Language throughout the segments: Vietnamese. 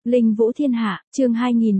Linh Vũ Thiên Hạ, chương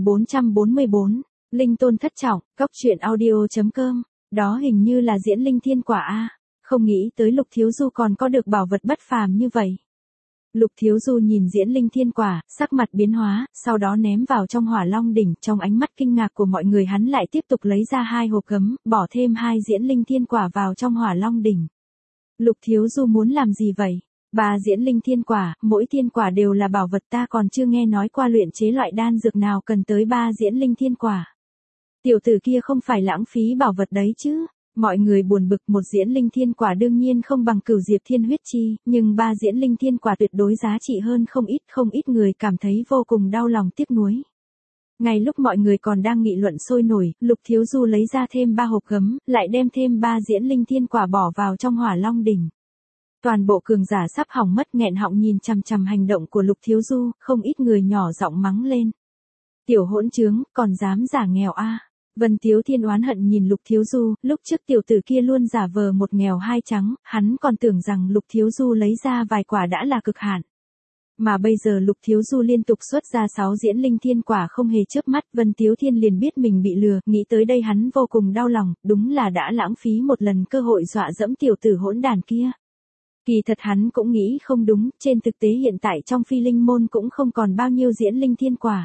2444, Linh Tôn Thất Trọng, Cốc truyện audio.com, đó hình như là diễn Linh Thiên Quả a, không nghĩ tới Lục Thiếu Du còn có được bảo vật bất phàm như vậy. Lục Thiếu Du nhìn diễn Linh Thiên Quả, sắc mặt biến hóa, sau đó ném vào trong Hỏa Long đỉnh, trong ánh mắt kinh ngạc của mọi người hắn lại tiếp tục lấy ra 2 hộp gấm, bỏ thêm 2 diễn Linh Thiên Quả vào trong Hỏa Long đỉnh. Lục Thiếu Du muốn làm gì vậy? 3 diễn Linh Thiên Quả, mỗi thiên quả đều là bảo vật, ta còn chưa nghe nói qua luyện chế loại đan dược nào cần tới 3 diễn Linh Thiên Quả. Tiểu tử kia không phải lãng phí bảo vật đấy chứ? Mọi người buồn bực, một diễn Linh Thiên Quả đương nhiên không bằng Cửu Diệp Thiên Huyết Chi, nhưng 3 diễn Linh Thiên Quả tuyệt đối giá trị hơn không ít người cảm thấy vô cùng đau lòng tiếc nuối. Ngay lúc mọi người còn đang nghị luận sôi nổi, Lục Thiếu Du lấy ra thêm 3 hộp gấm, lại đem thêm 3 diễn Linh Thiên Quả bỏ vào trong Hỏa Long đỉnh. Toàn bộ cường giả sắp hỏng mất nghẹn họng nhìn chằm chằm hành động của Lục Thiếu Du, không ít người nhỏ giọng mắng lên. Tiểu hỗn trướng, còn dám giả nghèo a. Vân Tiếu Thiên oán hận nhìn Lục Thiếu Du, lúc trước tiểu tử kia luôn giả vờ một nghèo hai trắng, hắn còn tưởng rằng Lục Thiếu Du lấy ra vài quả đã là cực hạn. Mà bây giờ Lục Thiếu Du liên tục xuất ra 6 diễn Linh Thiên Quả không hề chớp mắt, Vân Tiếu Thiên liền biết mình bị lừa, nghĩ tới đây hắn vô cùng đau lòng, đúng là đã lãng phí một lần cơ hội dọa dẫm tiểu tử hỗn đàn kia. Kỳ thật hắn cũng nghĩ không đúng, trên thực tế hiện tại trong Phi Linh môn cũng không còn bao nhiêu diễn Linh Thiên Quả.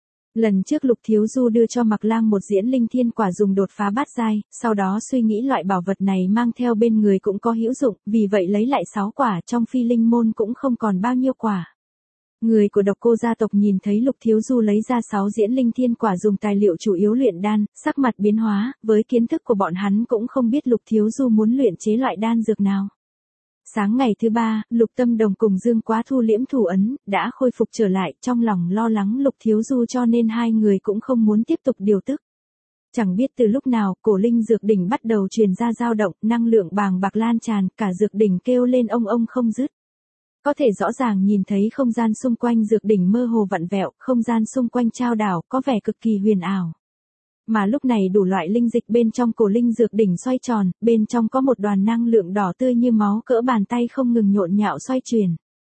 Lần trước Lục Thiếu Du đưa cho Mặc Lang một diễn Linh Thiên Quả dùng đột phá bát giai, sau đó suy nghĩ loại bảo vật này mang theo bên người cũng có hữu dụng, vì vậy lấy lại 6 quả, trong Phi Linh môn cũng không còn bao nhiêu quả. Người của Độc Cô gia tộc nhìn thấy Lục Thiếu Du lấy ra 6 diễn Linh Thiên Quả dùng tài liệu chủ yếu luyện đan, sắc mặt biến hóa, với kiến thức của bọn hắn cũng không biết Lục Thiếu Du muốn luyện chế loại đan dược nào. Sáng ngày thứ 3, Lục Tâm Đồng cùng Dương Quá thu liễm thủ ấn, đã khôi phục trở lại, trong lòng lo lắng Lục Thiếu Du cho nên hai người cũng không muốn tiếp tục điều tức. Chẳng biết từ lúc nào, cổ linh dược đỉnh bắt đầu truyền ra dao động, năng lượng bàng bạc lan tràn, cả dược đỉnh kêu lên ông không dứt. Có thể rõ ràng nhìn thấy không gian xung quanh dược đỉnh mơ hồ vặn vẹo, không gian xung quanh trao đảo, có vẻ cực kỳ huyền ảo. Mà lúc này đủ loại linh dịch bên trong cổ linh dược đỉnh xoay tròn, bên trong có một đoàn năng lượng đỏ tươi như máu cỡ bàn tay không ngừng nhộn nhạo xoay chuyển.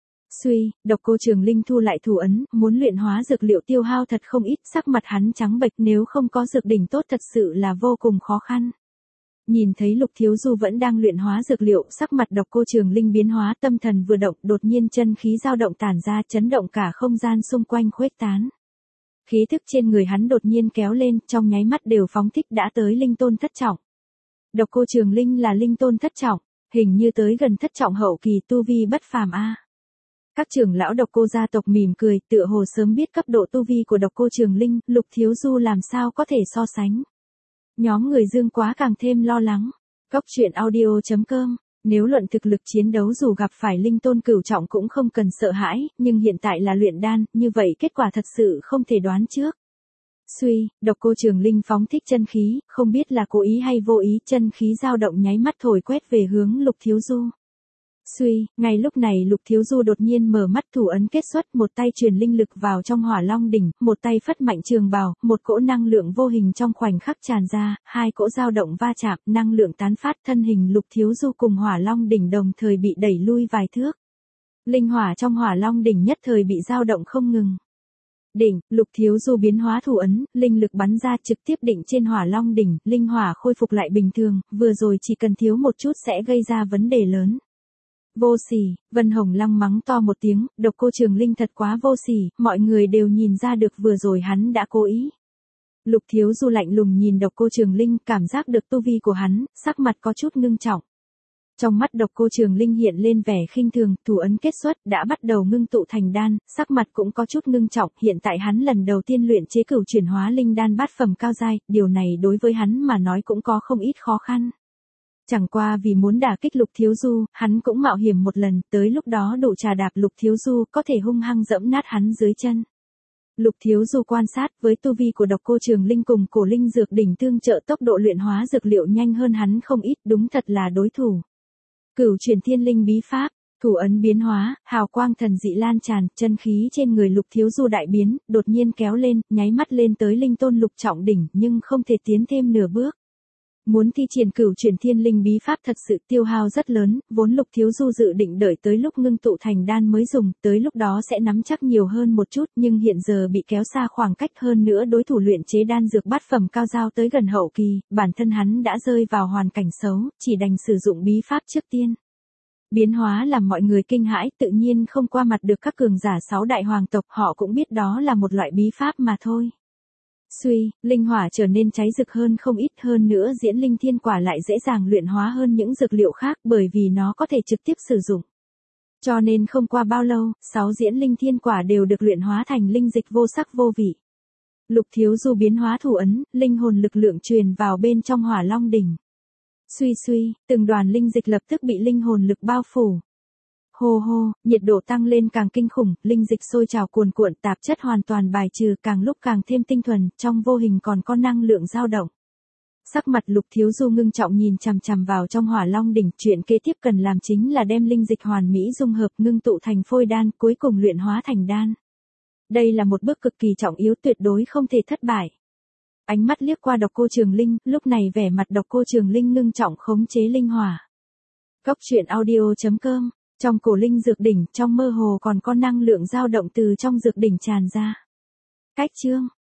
Suy, Độc Cô Trường Linh thu lại thủ ấn, muốn luyện hóa dược liệu tiêu hao thật không ít, sắc mặt hắn trắng bệch, nếu không có dược đỉnh tốt thật sự là vô cùng khó khăn. Nhìn thấy Lục Thiếu Du vẫn đang luyện hóa dược liệu, sắc mặt Độc Cô Trường Linh biến hóa, tâm thần vừa động, đột nhiên chân khí dao động tản ra, chấn động cả không gian xung quanh khuếch tán. Khí thức trên người hắn đột nhiên kéo lên, trong nháy mắt đều phóng thích đã tới Linh Tôn Thất Trọng. Độc Cô Trường Linh là Linh Tôn Thất Trọng, hình như tới gần Thất Trọng hậu kỳ, tu vi bất phàm a. Các trưởng lão Độc Cô gia tộc mỉm cười, tựa hồ sớm biết cấp độ tu vi của Độc Cô Trường Linh, Lục Thiếu Du làm sao có thể so sánh. Nhóm người Dương Quá càng thêm lo lắng. Cốc truyện audio.com, nếu luận thực lực chiến đấu dù gặp phải Linh Tôn cửu trọng cũng không cần sợ hãi, nhưng hiện tại là luyện đan, như vậy kết quả thật sự không thể đoán trước. Suy, Độc Cô Trường Linh phóng thích chân khí, không biết là cố ý hay vô ý, chân khí dao động nháy mắt thổi quét về hướng Lục Thiếu Du. Suy, ngay lúc này Lục Thiếu Du đột nhiên mở mắt, thủ ấn kết xuất, một tay truyền linh lực vào trong Hỏa Long đỉnh, một tay phất mạnh trường bào, một cỗ năng lượng vô hình trong khoảnh khắc tràn ra, hai cỗ dao động va chạm, năng lượng tán phát, thân hình Lục Thiếu Du cùng Hỏa Long đỉnh đồng thời bị đẩy lui vài thước. Linh hỏa trong Hỏa Long đỉnh nhất thời bị dao động không ngừng. Đỉnh, Lục Thiếu Du biến hóa thủ ấn, linh lực bắn ra trực tiếp định trên Hỏa Long đỉnh, linh hỏa khôi phục lại bình thường, vừa rồi chỉ cần thiếu một chút sẽ gây ra vấn đề lớn. Vô sỉ, Vân Hồng Lăng mắng to một tiếng, Độc Cô Trường Linh thật quá vô sỉ, mọi người đều nhìn ra được vừa rồi hắn đã cố ý. Lục Thiếu Du lạnh lùng nhìn Độc Cô Trường Linh, cảm giác được tu vi của hắn, sắc mặt có chút ngưng trọng. Trong mắt Độc Cô Trường Linh hiện lên vẻ khinh thường, thủ ấn kết xuất, đã bắt đầu ngưng tụ thành đan, sắc mặt cũng có chút ngưng trọng, hiện tại hắn lần đầu tiên luyện chế cửu chuyển hóa linh đan bát phẩm cao giai, điều này đối với hắn mà nói cũng có không ít khó khăn. Chẳng qua vì muốn đả kích Lục Thiếu Du, hắn cũng mạo hiểm một lần, tới lúc đó đủ trà đạp Lục Thiếu Du, có thể hung hăng dẫm nát hắn dưới chân. Lục Thiếu Du quan sát, với tu vi của Độc Cô Trường Linh cùng cổ linh dược đỉnh tương trợ, tốc độ luyện hóa dược liệu nhanh hơn hắn không ít, đúng thật là đối thủ. Cửu chuyển thiên linh bí pháp, thủ ấn biến hóa, hào quang thần dị lan tràn, chân khí trên người Lục Thiếu Du đại biến, đột nhiên kéo lên, nháy mắt lên tới Linh Tôn lục trọng đỉnh, nhưng không thể tiến thêm nửa bước. Muốn thi triển Cửu Chuyển Thiên Linh bí pháp thật sự tiêu hao rất lớn, vốn Lục Thiếu Du dự định đợi tới lúc ngưng tụ thành đan mới dùng, tới lúc đó sẽ nắm chắc nhiều hơn một chút, nhưng hiện giờ bị kéo xa khoảng cách, hơn nữa đối thủ luyện chế đan dược bát phẩm cao giao tới gần hậu kỳ, bản thân hắn đã rơi vào hoàn cảnh xấu, chỉ đành sử dụng bí pháp trước tiên. Biến hóa làm mọi người kinh hãi, tự nhiên không qua mặt được các cường giả 6 đại hoàng tộc, họ cũng biết đó là một loại bí pháp mà thôi. Suy, linh hỏa trở nên cháy rực hơn không ít, hơn nữa diễn linh thiên quả lại dễ dàng luyện hóa hơn những dược liệu khác bởi vì nó có thể trực tiếp sử dụng. Cho nên không qua bao lâu, 6 diễn linh thiên quả đều được luyện hóa thành linh dịch vô sắc vô vị. Lục Thiếu Du biến hóa thủ ấn, linh hồn lực lượng truyền vào bên trong Hỏa Long đỉnh. Suy suy, từng đoàn linh dịch lập tức bị linh hồn lực bao phủ. Hô hô, nhiệt độ tăng lên càng kinh khủng, linh dịch sôi trào cuồn cuộn, tạp chất hoàn toàn bài trừ, càng lúc càng thêm tinh thuần, trong vô hình còn có năng lượng dao động. Sắc mặt Lục Thiếu Du ngưng trọng nhìn chằm chằm vào trong Hỏa Long đỉnh, chuyện kế tiếp cần làm chính là đem linh dịch hoàn mỹ dung hợp, ngưng tụ thành phôi đan, cuối cùng luyện hóa thành đan. Đây là một bước cực kỳ trọng yếu, tuyệt đối không thể thất bại. Ánh mắt liếc qua Độc Cô Trường Linh, lúc này vẻ mặt Độc Cô Trường Linh ngưng trọng khống chế linh hỏa. Cốc truyện audio.com. Trong cổ linh dược đỉnh, trong mơ hồ còn có năng lượng dao động từ trong dược đỉnh tràn ra. Cách chương